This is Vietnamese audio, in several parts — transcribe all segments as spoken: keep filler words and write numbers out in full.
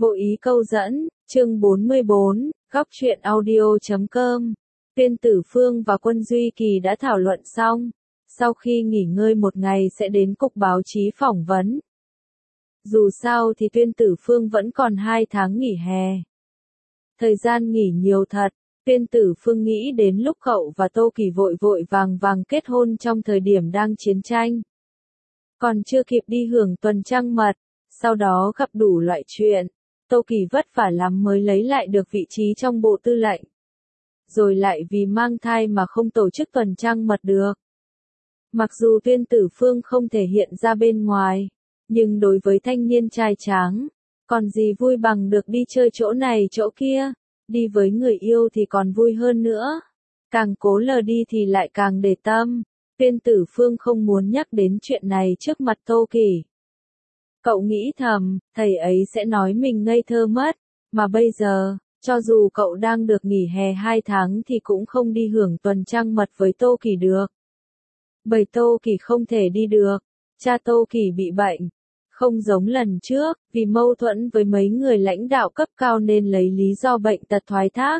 Vô ý câu dẫn, chương bốn mươi bốn, góc truyện audio chấm com. Tuyên Tử Phương và Quân Duy Kỳ đã thảo luận xong. Sau khi nghỉ ngơi một ngày sẽ đến cục báo chí phỏng vấn. Dù sao thì Tuyên Tử Phương vẫn còn hai tháng nghỉ hè. Thời gian nghỉ nhiều thật. Tuyên Tử Phương nghĩ đến lúc cậu và Tô Kỳ vội vội vàng vàng kết hôn trong thời điểm đang chiến tranh. Còn chưa kịp đi hưởng tuần trăng mật, sau đó gặp đủ loại chuyện. Tô Kỳ vất vả lắm mới lấy lại được vị trí trong bộ tư lệnh. Rồi lại vì mang thai mà không tổ chức tuần trăng mật được. Mặc dù Tuyên Tử Phương không thể hiện ra bên ngoài, nhưng đối với thanh niên trai tráng, còn gì vui bằng được đi chơi chỗ này chỗ kia, đi với người yêu thì còn vui hơn nữa. Càng cố lờ đi thì lại càng để tâm. Tuyên Tử Phương không muốn nhắc đến chuyện này trước mặt Tô Kỳ. Cậu nghĩ thầm, thầy ấy sẽ nói mình ngây thơ mất, mà bây giờ, cho dù cậu đang được nghỉ hè hai tháng thì cũng không đi hưởng tuần trăng mật với Tô Kỳ được. Bởi Tô Kỳ không thể đi được, cha Tô Kỳ bị bệnh. Không giống lần trước, vì mâu thuẫn với mấy người lãnh đạo cấp cao nên lấy lý do bệnh tật thoái thác.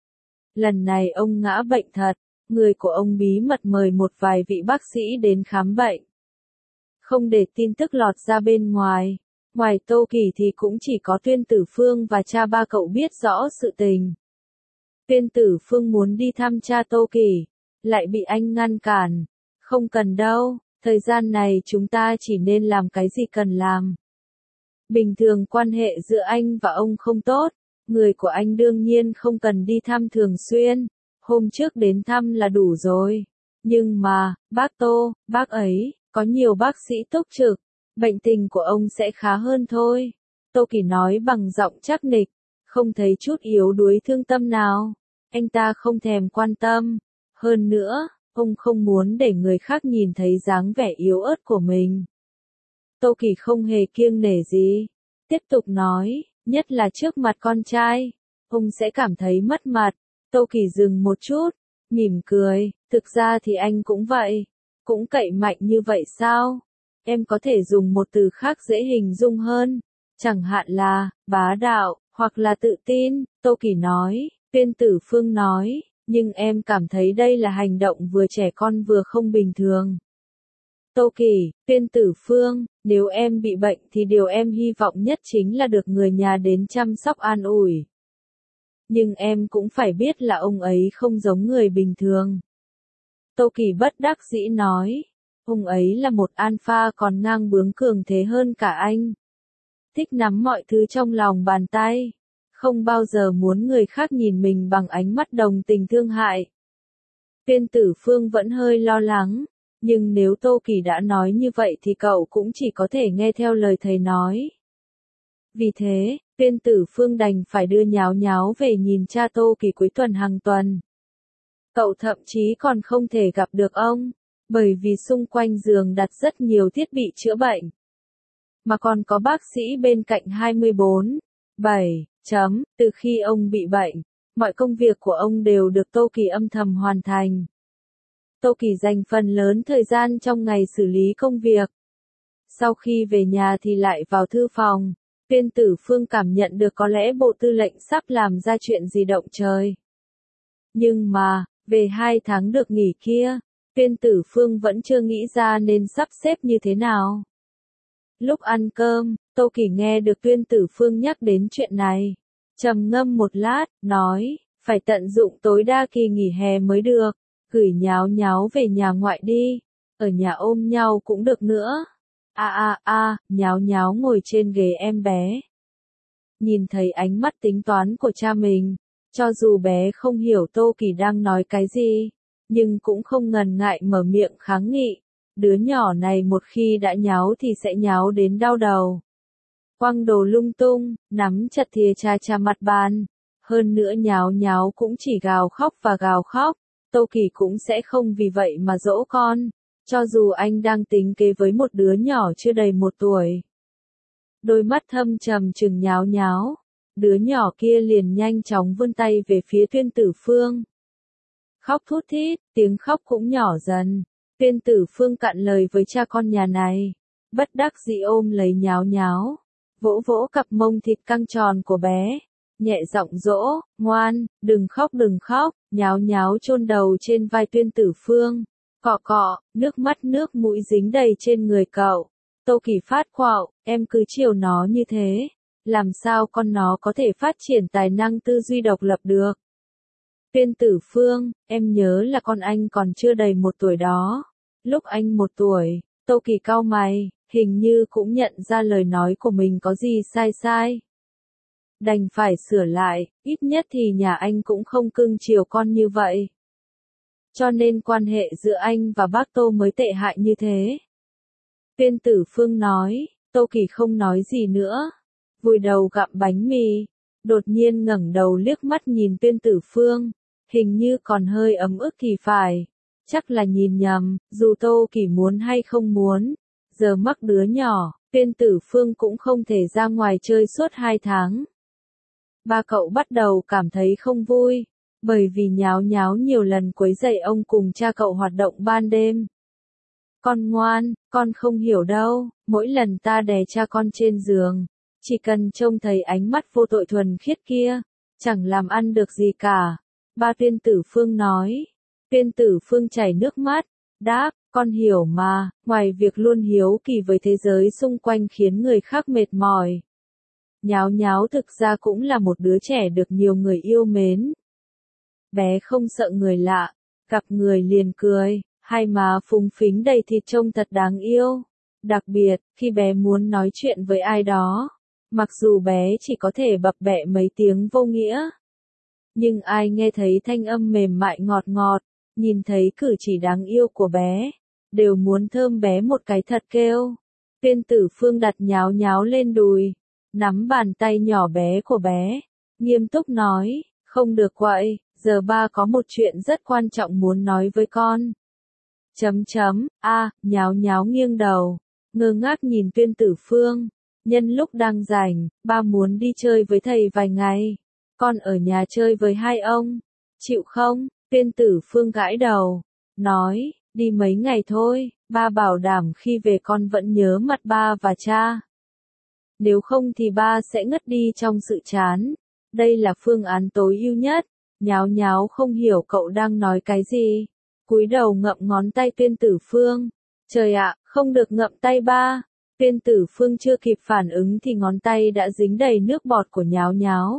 Lần này ông ngã bệnh thật, người của ông bí mật mời một vài vị bác sĩ đến khám bệnh. Không để tin tức lọt ra bên ngoài, ngoài Tô Kỳ thì cũng chỉ có Tuyên Tử Phương và cha ba cậu biết rõ sự tình. Tuyên Tử Phương muốn đi thăm cha Tô Kỳ, lại bị anh ngăn cản. Không cần đâu, thời gian này chúng ta chỉ nên làm cái gì cần làm. Bình thường quan hệ giữa anh và ông không tốt, người của anh đương nhiên không cần đi thăm thường xuyên, hôm trước đến thăm là đủ rồi. Nhưng mà, bác Tô, bác ấy, có nhiều bác sĩ túc trực, bệnh tình của ông sẽ khá hơn thôi. Tô Kỳ nói bằng giọng chắc nịch, không thấy chút yếu đuối thương tâm nào. Anh ta không thèm quan tâm. Hơn nữa, ông không muốn để người khác nhìn thấy dáng vẻ yếu ớt của mình. Tô Kỳ không hề kiêng nể gì. Tiếp tục nói, nhất là trước mặt con trai, ông sẽ cảm thấy mất mặt. Tô Kỳ dừng một chút, mỉm cười, thực ra thì anh cũng vậy. Cũng cậy mạnh như vậy sao? Em có thể dùng một từ khác dễ hình dung hơn. Chẳng hạn là, bá đạo, hoặc là tự tin, Tô Kỳ nói. Tuyên Tử Phương nói, nhưng em cảm thấy đây là hành động vừa trẻ con vừa không bình thường. Tô Kỳ, Tuyên Tử Phương, nếu em bị bệnh thì điều em hy vọng nhất chính là được người nhà đến chăm sóc an ủi. Nhưng em cũng phải biết là ông ấy không giống người bình thường. Tô Kỳ bất đắc dĩ nói, ông ấy là một alpha còn ngang bướng cường thế hơn cả anh. Thích nắm mọi thứ trong lòng bàn tay, không bao giờ muốn người khác nhìn mình bằng ánh mắt đồng tình thương hại. Tuyên Tử Phương vẫn hơi lo lắng, nhưng nếu Tô Kỳ đã nói như vậy thì cậu cũng chỉ có thể nghe theo lời thầy nói. Vì thế, Tuyên Tử Phương đành phải đưa Nháo Nháo về nhìn cha Tô Kỳ cuối tuần hàng tuần. Cậu thậm chí còn không thể gặp được ông, bởi vì xung quanh giường đặt rất nhiều thiết bị chữa bệnh. Mà còn có bác sĩ bên cạnh hai mươi bốn, bảy, chấm, từ khi ông bị bệnh, mọi công việc của ông đều được Tô Kỳ âm thầm hoàn thành. Tô Kỳ dành phần lớn thời gian trong ngày xử lý công việc. Sau khi về nhà thì lại vào thư phòng, Tuyên Tử Phương cảm nhận được có lẽ bộ tư lệnh sắp làm ra chuyện gì động trời. Nhưng mà, về hai tháng được nghỉ kia, Tuyên Tử Phương vẫn chưa nghĩ ra nên sắp xếp như thế nào. Lúc ăn cơm, Tô Kỳ nghe được Tuyên Tử Phương nhắc đến chuyện này. Trầm ngâm một lát, nói, phải tận dụng tối đa kỳ nghỉ hè mới được, gửi Nháo Nháo về nhà ngoại đi, ở nhà ôm nhau cũng được nữa. A a a, Nháo Nháo ngồi trên ghế em bé. Nhìn thấy ánh mắt tính toán của cha mình, cho dù bé không hiểu Tô Kỳ đang nói cái gì, nhưng cũng không ngần ngại mở miệng kháng nghị. Đứa nhỏ này một khi đã nháo thì sẽ nháo đến đau đầu. Quăng đồ lung tung, nắm chặt thìa trà trà mặt bàn. Hơn nữa Nháo Nháo cũng chỉ gào khóc và gào khóc. Tô Kỳ cũng sẽ không vì vậy mà dỗ con, cho dù anh đang tính kế với một đứa nhỏ chưa đầy một tuổi. Đôi mắt thâm trầm trừng Nháo Nháo. Đứa nhỏ kia liền nhanh chóng vươn tay về phía Tuyên Tử Phương. Khóc thút thít, tiếng khóc cũng nhỏ dần. Tuyên Tử Phương cạn lời với cha con nhà này. Bất đắc dĩ ôm lấy Nháo Nháo. vỗ vỗ cặp mông thịt căng tròn của bé, nhẹ giọng dỗ, ngoan, đừng khóc đừng khóc, nháo nháo chôn đầu trên vai Tuyên Tử Phương, cọ cọ, nước mắt nước mũi dính đầy trên người cậu. Tô Kỳ phát quạo, em cứ chiều nó như thế, làm sao con nó có thể phát triển tài năng tư duy độc lập được. Tuyên Tử Phương, em nhớ là con anh còn chưa đầy một tuổi đó. Lúc anh một tuổi, Tô Kỳ cau mày, hình như cũng nhận ra lời nói của mình có gì sai sai. Đành phải sửa lại, ít nhất thì nhà anh cũng không cưng chiều con như vậy. Cho nên quan hệ giữa anh và bác Tô mới tệ hại như thế. Tuyên Tử Phương nói, Tô Kỳ không nói gì nữa, vùi đầu gặm bánh mì, đột nhiên ngẩng đầu liếc mắt nhìn Tuyên Tử Phương, hình như còn hơi ấm ức thì phải, chắc là nhìn nhầm, dù Tô Kỳ muốn hay không muốn, giờ mắc đứa nhỏ, Tuyên Tử Phương cũng không thể ra ngoài chơi suốt hai tháng. Ba cậu bắt đầu cảm thấy không vui, bởi vì nháo nháo nhiều lần quấy rầy ông cùng cha cậu hoạt động ban đêm. Con ngoan, con không hiểu đâu, mỗi lần ta đè cha con trên giường, chỉ cần trông thấy ánh mắt vô tội thuần khiết kia, chẳng làm ăn được gì cả. Ba Tuyên Tử Phương nói. Tuyên Tử Phương chảy nước mắt, đáp, con hiểu mà, ngoài việc luôn hiếu kỳ với thế giới xung quanh khiến người khác mệt mỏi. Nháo nháo thực ra cũng là một đứa trẻ được nhiều người yêu mến. Bé không sợ người lạ, gặp người liền cười, hai má phúng phính đầy thịt trông thật đáng yêu. Đặc biệt, khi bé muốn nói chuyện với ai đó, mặc dù bé chỉ có thể bập bẹ mấy tiếng vô nghĩa, nhưng ai nghe thấy thanh âm mềm mại ngọt ngọt, nhìn thấy cử chỉ đáng yêu của bé, đều muốn thơm bé một cái thật kêu. Tuyên Tử Phương đặt nháo nháo lên đùi, nắm bàn tay nhỏ bé của bé, nghiêm túc nói, không được quậy, giờ ba có một chuyện rất quan trọng muốn nói với con. Chấm chấm, a, nháo nháo nghiêng đầu, ngơ ngác nhìn Tuyên Tử Phương, nhân lúc đang rảnh, ba muốn đi chơi với thầy vài ngày, con ở nhà chơi với hai ông, chịu không? Tuyên Tử Phương gãi đầu, nói, đi mấy ngày thôi, ba bảo đảm khi về con vẫn nhớ mặt ba và cha. Nếu không thì ba sẽ ngất đi trong sự chán. Đây là phương án tối ưu nhất. Nháo nháo không hiểu cậu đang nói cái gì. Cúi đầu ngậm ngón tay Tuyên Tử Phương. Trời ạ, không được ngậm tay ba. Tuyên Tử Phương chưa kịp phản ứng thì ngón tay đã dính đầy nước bọt của nháo nháo.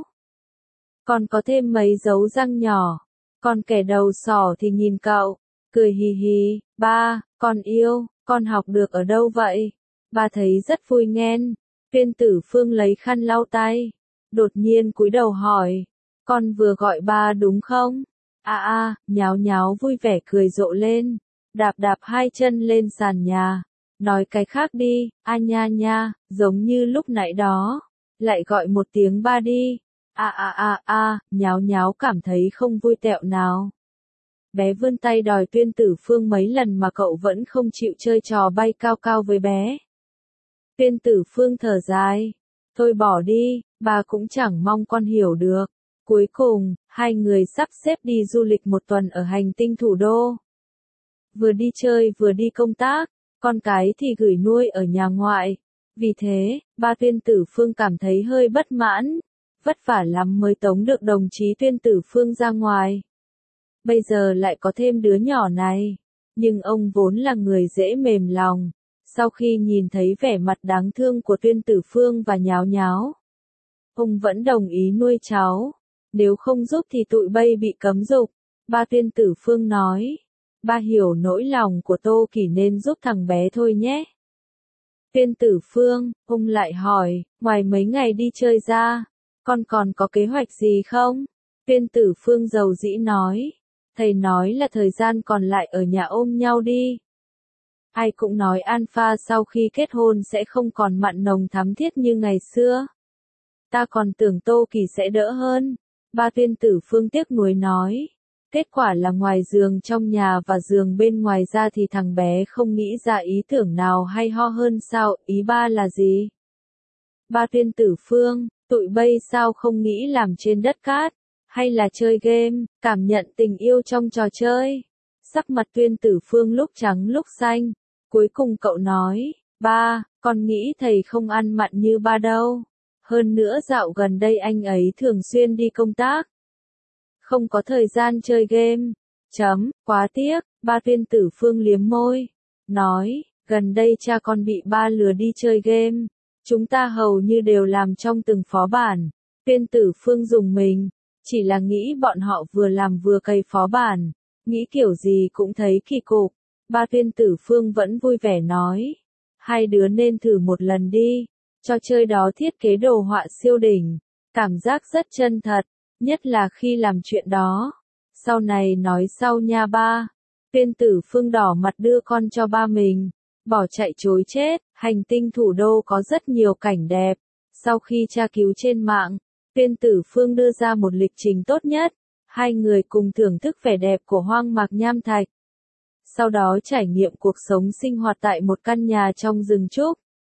Còn có thêm mấy dấu răng nhỏ. Còn kẻ đầu sỏ thì nhìn cậu, cười hì hì, ba, con yêu, con học được ở đâu vậy? Ba thấy rất vui nghen. Tuyên Tử Phương lấy khăn lau tay, đột nhiên cúi đầu hỏi, con vừa gọi ba đúng không? À à, nháo nháo vui vẻ cười rộ lên, đạp đạp hai chân lên sàn nhà, nói cái khác đi, a nha nha, giống như lúc nãy đó, lại gọi một tiếng ba đi. A a a a, nháo nháo cảm thấy không vui tẹo nào. Bé vươn tay đòi Tuyên Tử Phương mấy lần mà cậu vẫn không chịu chơi trò bay cao cao với bé. Tuyên Tử Phương thở dài, thôi bỏ đi, bà cũng chẳng mong con hiểu được. Cuối cùng, hai người sắp xếp đi du lịch một tuần ở hành tinh thủ đô. Vừa đi chơi vừa đi công tác, con cái thì gửi nuôi ở nhà ngoại. Vì thế, ba Tuyên Tử Phương cảm thấy hơi bất mãn. Vất vả lắm mới tống được đồng chí Tuyên Tử Phương ra ngoài. Bây giờ lại có thêm đứa nhỏ này. Nhưng ông vốn là người dễ mềm lòng. Sau khi nhìn thấy vẻ mặt đáng thương của Tuyên Tử Phương và nháo nháo, ông vẫn đồng ý nuôi cháu. Nếu không giúp thì tụi bay bị cấm dục. Ba Tuyên Tử Phương nói. Ba hiểu nỗi lòng của Tô Kỳ nên giúp thằng bé thôi nhé. Tuyên Tử Phương, ông lại hỏi, ngoài mấy ngày đi chơi ra, con còn có kế hoạch gì không? Tuyên Tử Phương dầu dĩ nói. Thầy nói là thời gian còn lại ở nhà ôm nhau đi. Ai cũng nói Alpha sau khi kết hôn sẽ không còn mặn nồng thắm thiết như ngày xưa. Ta còn tưởng Tô Kỳ sẽ đỡ hơn. Ba Tuyên Tử Phương tiếc nuối nói. Kết quả là ngoài giường trong nhà và giường bên ngoài ra thì thằng bé không nghĩ ra ý tưởng nào hay ho hơn sao, ý ba là gì? Ba Tuyên Tử Phương, tụi bay sao không nghĩ làm trên đất cát, hay là chơi game, cảm nhận tình yêu trong trò chơi? Sắc mặt Tuyên Tử Phương lúc trắng lúc xanh, cuối cùng cậu nói, Ba, con nghĩ thầy không ăn mặn như ba đâu. Hơn nữa dạo gần đây anh ấy thường xuyên đi công tác. Không có thời gian chơi game. Chấm, quá tiếc, ba. Tuyên Tử Phương liếm môi. Nói, gần đây cha con bị ba lừa đi chơi game. Chúng ta hầu như đều làm trong từng phó bản. Tuyên Tử Phương dùng mình. Chỉ là nghĩ bọn họ vừa làm vừa cày phó bản. Nghĩ kiểu gì cũng thấy kỳ cục. Ba. Tuyên Tử Phương vẫn vui vẻ nói. Hai đứa nên thử một lần đi. Trò chơi đó thiết kế đồ họa siêu đỉnh. Cảm giác rất chân thật. Nhất là khi làm chuyện đó. Sau này nói sau nha ba. Tuyên Tử Phương đỏ mặt đưa con cho ba mình. Bỏ chạy chối chết. Hành tinh thủ đô có rất nhiều cảnh đẹp. Sau khi tra cứu trên mạng, Tuyên Tử Phương đưa ra một lịch trình tốt nhất. Hai người cùng thưởng thức vẻ đẹp của hoang mạc nham thạch. Sau đó trải nghiệm cuộc sống sinh hoạt tại một căn nhà trong rừng trúc.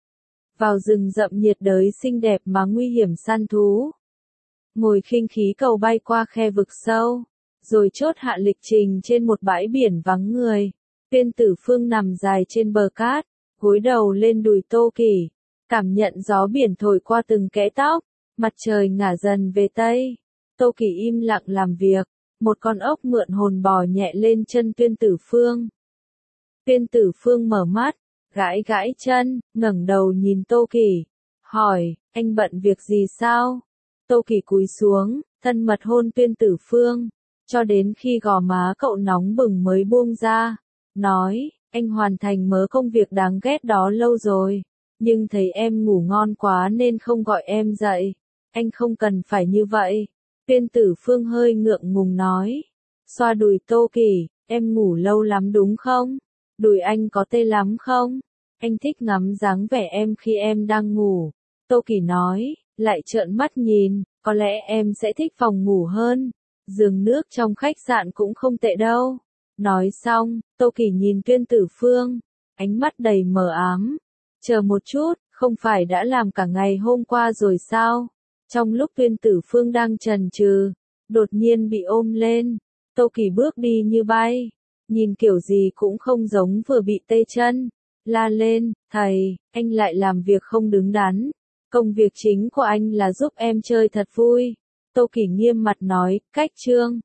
Vào rừng rậm nhiệt đới xinh đẹp mà nguy hiểm săn thú. Ngồi khinh khí cầu bay qua khe vực sâu. Rồi chốt hạ lịch trình trên một bãi biển vắng người. Tuyên Tử Phương nằm dài trên bờ cát, gối đầu lên đùi Tô Kỳ. Cảm nhận gió biển thổi qua từng kẽ tóc. Mặt trời ngả dần về Tây. Tô Kỳ im lặng làm việc. Một con ốc mượn hồn bò nhẹ lên chân Tuyên Tử Phương. Tuyên Tử Phương mở mắt, gãi gãi chân, ngẩng đầu nhìn Tô Kỳ. Hỏi, anh bận việc gì sao? Tô Kỳ cúi xuống, thân mật hôn Tuyên Tử Phương. Cho đến khi gò má cậu nóng bừng mới buông ra. Nói, anh hoàn thành mớ công việc đáng ghét đó lâu rồi. Nhưng thấy em ngủ ngon quá nên không gọi em dậy. Anh không cần phải như vậy. Tuyên Tử Phương hơi ngượng ngùng nói. Xoa đùi Tô Kỳ, em ngủ lâu lắm đúng không? Đùi anh có tê lắm không? Anh thích ngắm dáng vẻ em khi em đang ngủ. Tô Kỳ nói, lại trợn mắt nhìn, có lẽ em sẽ thích phòng ngủ hơn. Giường nước trong khách sạn cũng không tệ đâu. Nói xong, Tô Kỳ nhìn Tuyên Tử Phương, ánh mắt đầy mờ ám. Chờ một chút, không phải đã làm cả ngày hôm qua rồi sao? Trong lúc Tuyên Tử Phương đang chần chừ, đột nhiên bị ôm lên. Tô Kỳ bước đi như bay, nhìn kiểu gì cũng không giống vừa bị tê chân. La lên, thầy, anh lại làm việc không đứng đắn. Công việc chính của anh là giúp em chơi thật vui. Tô Kỳ nghiêm mặt nói, cách chương.